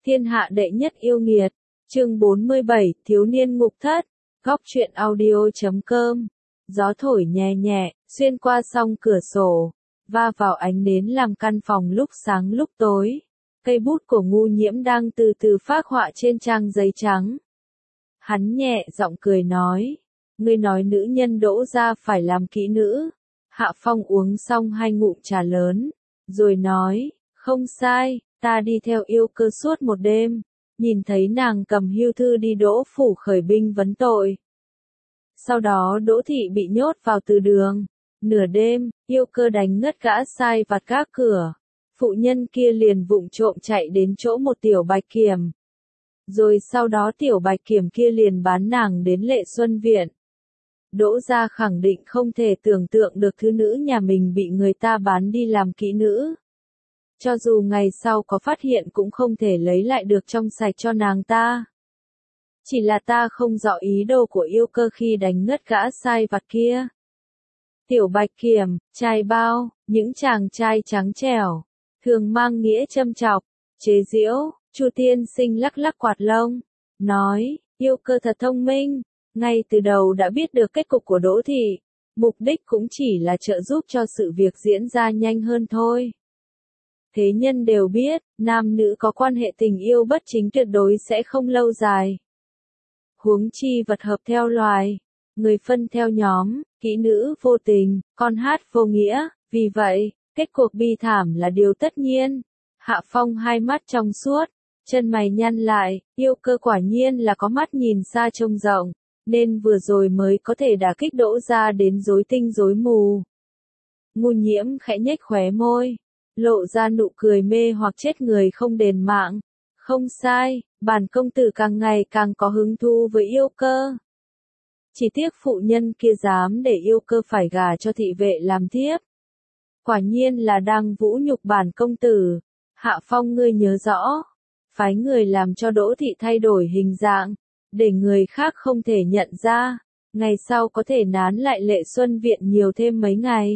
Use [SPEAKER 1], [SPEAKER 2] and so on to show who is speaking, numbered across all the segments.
[SPEAKER 1] Thiên hạ đệ nhất yêu nghiệt. Chương 47, thiếu niên ngục thất. Góc truyện audio.com. Gió thổi nhẹ nhẹ, xuyên qua song cửa sổ, va vào ánh nến làm căn phòng lúc sáng lúc tối. Cây bút của Ngu Nhiễm đang từ từ phác họa trên trang giấy trắng. Hắn nhẹ giọng cười nói, ngươi nói nữ nhân đỗ ra phải làm kỹ nữ. Hạ Phong uống xong 2 ngụm trà lớn, rồi nói, không sai, ta đi theo Yêu Cơ suốt một đêm, nhìn thấy nàng cầm hưu thư đi Đỗ phủ khởi binh vấn tội. Sau đó Đỗ thị bị nhốt vào từ đường, nửa đêm, Yêu Cơ đánh ngất gã sai vặt gác cửa. Phụ nhân kia liền vụng trộm chạy đến chỗ một tiểu bạch kiểm. Rồi sau đó tiểu bạch kiểm kia liền bán nàng đến Lệ Xuân Viện. Đỗ gia khẳng định không thể tưởng tượng được thứ nữ nhà mình bị người ta bán đi làm kỹ nữ. Cho dù ngày sau có phát hiện cũng không thể lấy lại được trong sạch cho nàng ta. Chỉ là ta không rõ ý đồ của Yêu Cơ khi đánh ngất gã sai vặt kia. Tiểu bạch kiểm, trai bao, những chàng trai trắng trẻo, thường mang nghĩa châm chọc, chế giễu. Chu tiên sinh lắc lắc quạt lông, nói, Yêu Cơ thật thông minh, ngay từ đầu đã biết được kết cục của Đỗ thị, mục đích cũng chỉ là trợ giúp cho sự việc diễn ra nhanh hơn thôi. Thế nhân đều biết, nam nữ có quan hệ tình yêu bất chính tuyệt đối sẽ không lâu dài. Huống chi vật hợp theo loài, người phân theo nhóm, kỹ nữ vô tình, con hát vô nghĩa, vì vậy, kết cuộc bi thảm là điều tất nhiên. Hạ Phong hai mắt trong suốt, chân mày nhăn lại, Yêu Cơ quả nhiên là có mắt nhìn xa trông rộng, nên vừa rồi mới có thể đả kích Đỗ gia đến rối tinh rối mù. Ngu Nhiễm khẽ nhếch khóe môi, lộ ra nụ cười mê hoặc chết người không đền mạng. Không sai, bản công tử càng ngày càng có hứng thú với Yêu Cơ. Chỉ tiếc phụ nhân kia dám để Yêu Cơ phải gả cho thị vệ làm thiếp. Quả nhiên là đang vũ nhục bản công tử. Hạ Phong, ngươi nhớ rõ, phái người làm cho Đỗ thị thay đổi hình dạng, để người khác không thể nhận ra, ngày sau có thể nán lại Lệ Xuân Viện nhiều thêm mấy ngày.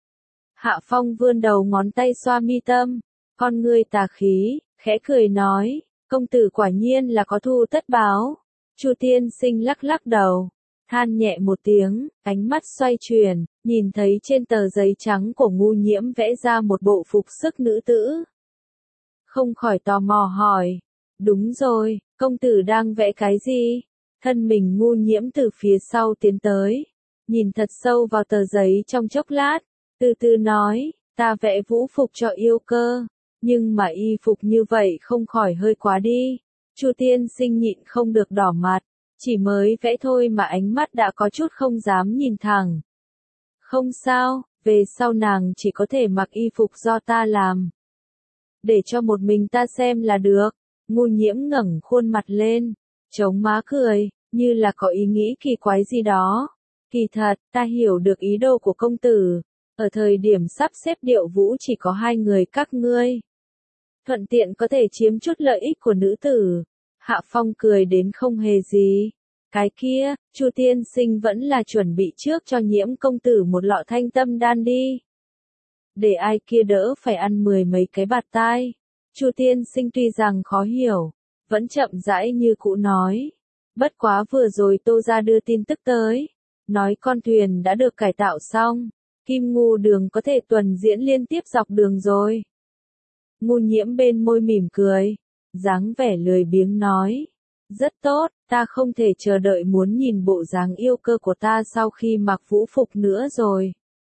[SPEAKER 1] Hạ Phong vươn đầu ngón tay xoa mi tâm, con ngươi tà khí, khẽ cười nói, công tử quả nhiên là có thù tất báo. Chu tiên sinh lắc lắc đầu, than nhẹ một tiếng, ánh mắt xoay chuyển, nhìn thấy trên tờ giấy trắng của Ngu Nhiễm vẽ ra một bộ phục sức nữ tử. Không khỏi tò mò hỏi, đúng rồi, công tử đang vẽ cái gì? Thân mình Ngu Nhiễm từ phía sau tiến tới, nhìn thật sâu vào tờ giấy trong chốc lát, từ từ nói, ta vẽ vũ phục cho Yêu Cơ, nhưng mà y phục như vậy không khỏi hơi quá đi. Chu tiên sinh nhịn không được đỏ mặt, chỉ mới vẽ thôi mà ánh mắt đã có chút không dám nhìn thẳng. Không sao, về sau nàng chỉ có thể mặc y phục do ta làm. Để cho một mình ta xem là được. Ngu Nhiễm ngẩng khuôn mặt lên, chống má cười, như là có ý nghĩ kỳ quái gì đó. Kỳ thật, ta hiểu được ý đồ của công tử. Ở thời điểm sắp xếp điệu vũ chỉ có 2 người các ngươi. Thuận tiện có thể chiếm chút lợi ích của nữ tử. Hạ Phong cười đến không hề gì. Cái kia, Chu tiên sinh vẫn là chuẩn bị trước cho Nhiễm công tử một lọ thanh tâm đan đi. Để ai kia đỡ phải ăn 10 mấy cái bạt tai. Chu tiên sinh tuy rằng khó hiểu, vẫn chậm rãi như cũ nói. Bất quá vừa rồi Tô gia đưa tin tức tới, nói con thuyền đã được cải tạo xong, Kim Ngưu đường có thể tuần diễn liên tiếp dọc đường rồi. Ngu Nhiễm bên môi mỉm cười, dáng vẻ lười biếng nói. Rất tốt, ta không thể chờ đợi muốn nhìn bộ dáng Yêu Cơ của ta sau khi mặc vũ phục nữa rồi.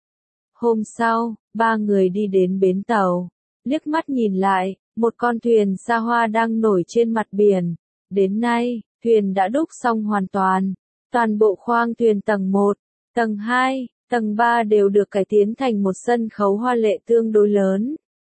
[SPEAKER 1] Hôm sau, 3 người đi đến bến tàu, liếc mắt nhìn lại, một con thuyền xa hoa đang nổi trên mặt biển. Đến nay, thuyền đã đúc xong hoàn toàn. Toàn bộ khoang thuyền tầng 1, tầng 2, tầng 3 đều được cải tiến thành một sân khấu hoa lệ tương đối lớn.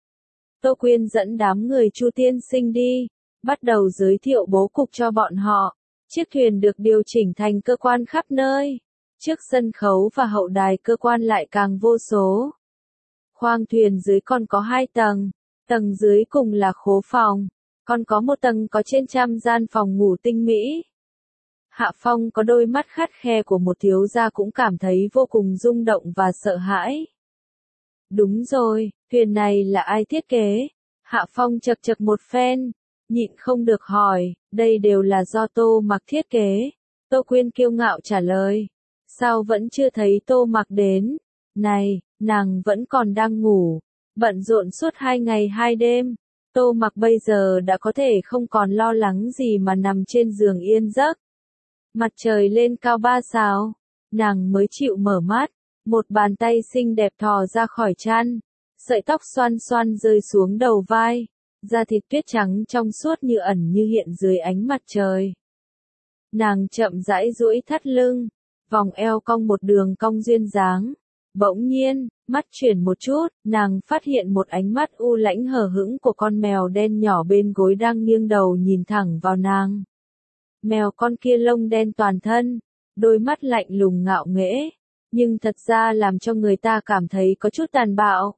[SPEAKER 1] Tô Quyên dẫn đám người Chu tiên sinh đi, bắt đầu giới thiệu bố cục cho bọn họ. Chiếc thuyền được điều chỉnh thành cơ quan khắp nơi. Trước sân khấu và hậu đài cơ quan lại càng vô số. Khoang thuyền dưới còn có 2 tầng, tầng dưới cùng là khố phòng, còn có một tầng có trên trăm gian phòng ngủ tinh mỹ. Hạ Phong có đôi mắt khắt khe của một thiếu gia cũng cảm thấy vô cùng rung động và sợ hãi. Đúng rồi, thuyền này là ai thiết kế? Hạ Phong chậc chậc một phen, nhịn không được hỏi, đây đều là do Tô Mặc thiết kế. Tô Quyên kiêu ngạo trả lời, sao vẫn chưa thấy Tô Mặc đến? Này, nàng vẫn còn đang ngủ, bận rộn suốt 2 ngày 2 đêm. Tô Mặc bây giờ đã có thể không còn lo lắng gì mà nằm trên giường yên giấc. Mặt trời lên cao 3 sao, nàng mới chịu mở mắt, một bàn tay xinh đẹp thò ra khỏi chăn, sợi tóc xoăn xoăn rơi xuống đầu vai, da thịt tuyết trắng trong suốt như ẩn như hiện dưới ánh mặt trời. Nàng chậm rãi duỗi thắt lưng, vòng eo cong một đường cong duyên dáng. Bỗng nhiên, mắt chuyển một chút, nàng phát hiện một ánh mắt u lãnh hờ hững của con mèo đen nhỏ bên gối đang nghiêng đầu nhìn thẳng vào nàng. Mèo con kia lông đen toàn thân, đôi mắt lạnh lùng ngạo nghễ, nhưng thật ra làm cho người ta cảm thấy có chút tàn bạo.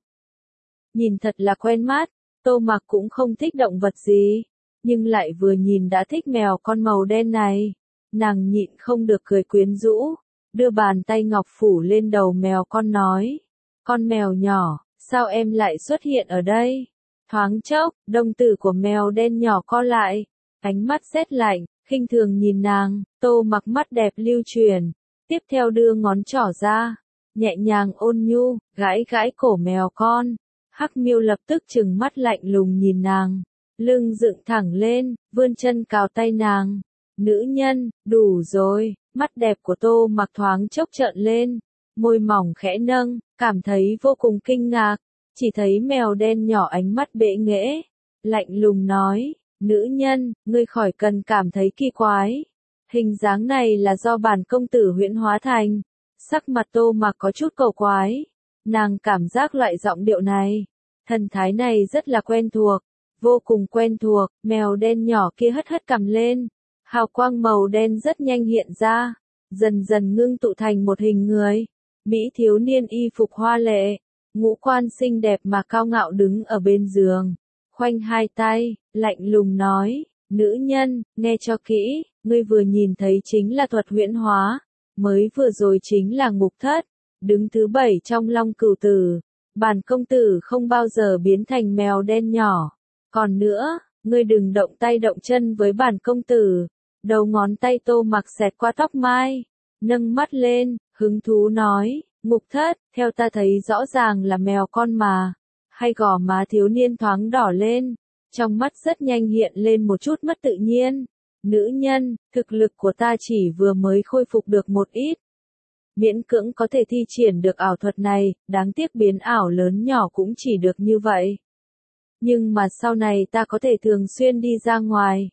[SPEAKER 1] Nhìn thật là quen mắt, Tô Mặc cũng không thích động vật gì, nhưng lại vừa nhìn đã thích mèo con màu đen này. Nàng nhịn không được cười quyến rũ, đưa bàn tay ngọc phủ lên đầu mèo con nói. Con mèo nhỏ, sao em lại xuất hiện ở đây? Thoáng chốc, đồng tử của mèo đen nhỏ co lại, ánh mắt rét lạnh, khinh thường nhìn nàng. Tô Mặc mắt đẹp lưu truyền, tiếp theo đưa ngón trỏ ra, nhẹ nhàng ôn nhu, gãi gãi cổ mèo con. Hắc Miêu lập tức trừng mắt lạnh lùng nhìn nàng, lưng dựng thẳng lên, vươn chân cào tay nàng. Nữ nhân, đủ rồi, mắt đẹp của Tô Mặc thoáng chốc trợn lên, môi mỏng khẽ nâng, cảm thấy vô cùng kinh ngạc, chỉ thấy mèo đen nhỏ ánh mắt bệ nghễ, lạnh lùng nói, nữ nhân, ngươi khỏi cần cảm thấy kỳ quái. Hình dáng này là do bản công tử huyễn hóa thành. Sắc mặt Tô Mặc có chút cầu quái, nàng cảm giác loại giọng điệu này, thần thái này rất là quen thuộc, vô cùng quen thuộc. Mèo đen nhỏ kia hất hất cằm lên, hào quang màu đen rất nhanh hiện ra, dần dần ngưng tụ thành một hình người. Mỹ thiếu niên y phục hoa lệ, ngũ quan xinh đẹp mà cao ngạo đứng ở bên giường, khoanh hai tay, lạnh lùng nói, nữ nhân, nghe cho kỹ, ngươi vừa nhìn thấy chính là thuật huyễn hóa, mới vừa rồi chính là ngục thất, đứng thứ 7 trong Long Cửu Tử. Bản công tử không bao giờ biến thành mèo đen nhỏ. Còn nữa, ngươi đừng động tay động chân với bản công tử. Đầu ngón tay Tô Mặc xẹt qua tóc mai, nâng mắt lên, hứng thú nói, ngục thất, theo ta thấy rõ ràng là mèo con mà. Hay gò má thiếu niên thoáng đỏ lên, trong mắt rất nhanh hiện lên một chút mất tự nhiên. Nữ nhân, thực lực của ta chỉ vừa mới khôi phục được một ít. Miễn cưỡng có thể thi triển được ảo thuật này, đáng tiếc biến ảo lớn nhỏ cũng chỉ được như vậy. Nhưng mà sau này ta có thể thường xuyên đi ra ngoài.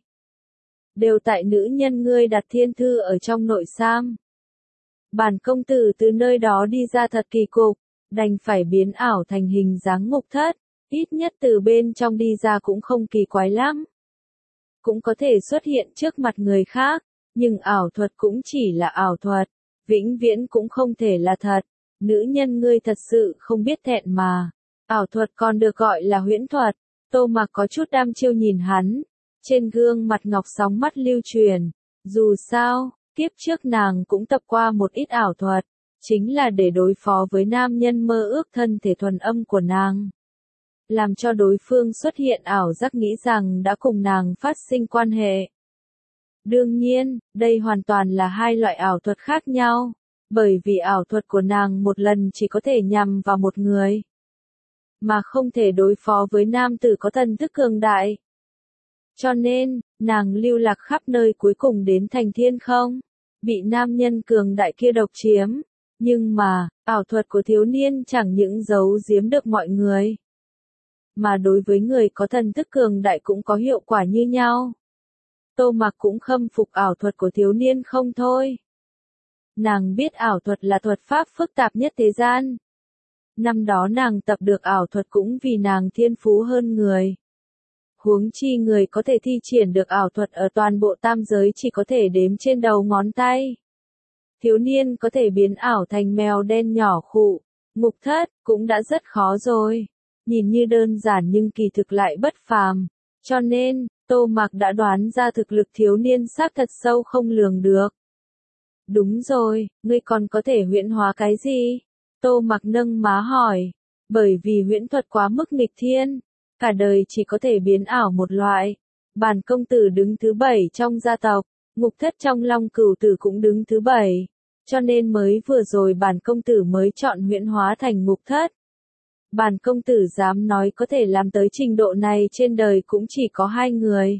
[SPEAKER 1] Đều tại nữ nhân ngươi đặt thiên thư ở trong nội sam. Bản công tử từ nơi đó đi ra thật kỳ cục, đành phải biến ảo thành hình dáng ngục thất, ít nhất từ bên trong đi ra cũng không kỳ quái lắm. Cũng có thể xuất hiện trước mặt người khác, nhưng ảo thuật cũng chỉ là ảo thuật, vĩnh viễn cũng không thể là thật. Nữ nhân ngươi thật sự không biết thẹn mà. Ảo thuật còn được gọi là huyễn thuật. Tô Mặc có chút đăm chiêu nhìn hắn, trên gương mặt ngọc sóng mắt lưu truyền. Dù sao, kiếp trước nàng cũng tập qua một ít ảo thuật, chính là để đối phó với nam nhân mơ ước thân thể thuần âm của nàng. Làm cho đối phương xuất hiện ảo giác nghĩ rằng đã cùng nàng phát sinh quan hệ. Đương nhiên, đây hoàn toàn là hai loại ảo thuật khác nhau, bởi vì ảo thuật của nàng một lần chỉ có thể nhằm vào một người, mà không thể đối phó với nam tử có thần thức cường đại. Cho nên, nàng lưu lạc khắp nơi cuối cùng đến thành thiên không, bị nam nhân cường đại kia độc chiếm. Nhưng mà, ảo thuật của thiếu niên chẳng những giấu giếm được mọi người, mà đối với người có thần thức cường đại cũng có hiệu quả như nhau. Tô Mặc cũng khâm phục ảo thuật của thiếu niên không thôi. Nàng biết ảo thuật là thuật pháp phức tạp nhất thế gian. Năm đó nàng tập được ảo thuật cũng vì nàng thiên phú hơn người. Huống chi người có thể thi triển được ảo thuật ở toàn bộ tam giới chỉ có thể đếm trên đầu ngón tay. Thiếu niên có thể biến ảo thành mèo đen nhỏ khụ, ngục thất, cũng đã rất khó rồi. Nhìn như đơn giản nhưng kỳ thực lại bất phàm. Cho nên, Tô Mặc đã đoán ra thực lực thiếu niên xác thật sâu không lường được. Đúng rồi, ngươi còn có thể huyễn hóa cái gì? Tô Mặc nâng má hỏi. Bởi vì huyễn thuật quá mức nghịch thiên, cả đời chỉ có thể biến ảo một loại. Bản công tử đứng thứ 7 trong gia tộc, Ngục Thất trong Long Cửu Tử cũng đứng thứ 7, cho nên mới vừa rồi bản công tử mới chọn huyễn hóa thành Ngục Thất. Bản công tử dám nói có thể làm tới trình độ này trên đời cũng chỉ có 2 người.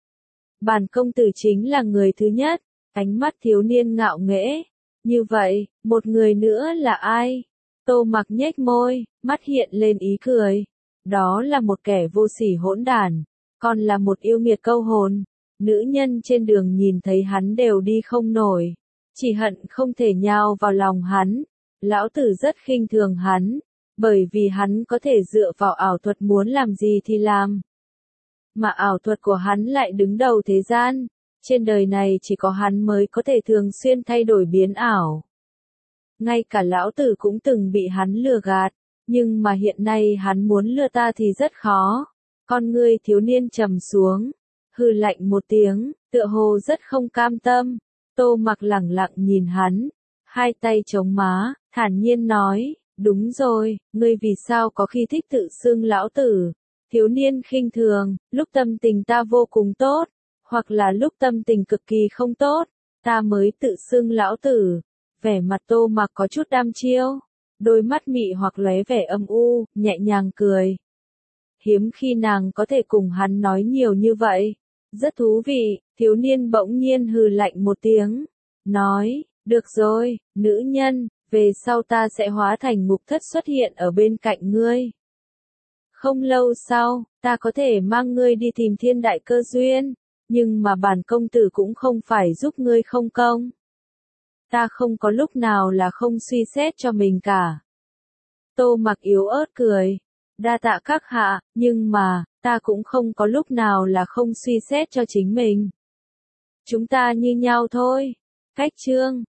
[SPEAKER 1] Bản công tử chính là người thứ nhất, ánh mắt thiếu niên ngạo nghễ. Như vậy, một người nữa là ai? Tô Mặc nhếch môi, mắt hiện lên ý cười. Đó là một kẻ vô sỉ hỗn đản, còn là một yêu nghiệt câu hồn. Nữ nhân trên đường nhìn thấy hắn đều đi không nổi, chỉ hận không thể nhào vào lòng hắn. Lão tử rất khinh thường hắn, bởi vì hắn có thể dựa vào ảo thuật muốn làm gì thì làm. Mà ảo thuật của hắn lại đứng đầu thế gian, trên đời này chỉ có hắn mới có thể thường xuyên thay đổi biến ảo. Ngay cả lão tử cũng từng bị hắn lừa gạt, nhưng mà hiện nay hắn muốn lừa ta thì rất khó. Con ngươi thiếu niên trầm xuống, hừ lạnh một tiếng, tựa hồ rất không cam tâm. Tô Mặc lẳng lặng nhìn hắn, hai tay chống má, thản nhiên nói, đúng rồi, ngươi vì sao có khi thích tự xưng lão tử? Thiếu niên khinh thường, lúc tâm tình ta vô cùng tốt, hoặc là lúc tâm tình cực kỳ không tốt, ta mới tự xưng lão tử. Vẻ mặt Tô Mặc có chút đăm chiêu, đôi mắt mị hoặc lóe vẻ âm u, nhẹ nhàng cười. Hiếm khi nàng có thể cùng hắn nói nhiều như vậy. Rất thú vị, thiếu niên bỗng nhiên hừ lạnh một tiếng, nói, được rồi, nữ nhân, về sau ta sẽ hóa thành Ngục Thất xuất hiện ở bên cạnh ngươi. Không lâu sau, ta có thể mang ngươi đi tìm thiên đại cơ duyên, nhưng mà bản công tử cũng không phải giúp ngươi không công. Ta không có lúc nào là không suy xét cho mình cả. Tô Mặc yếu ớt cười, đa tạ các hạ, nhưng mà, ta cũng không có lúc nào là không suy xét cho chính mình. Chúng ta như nhau thôi. Cách chương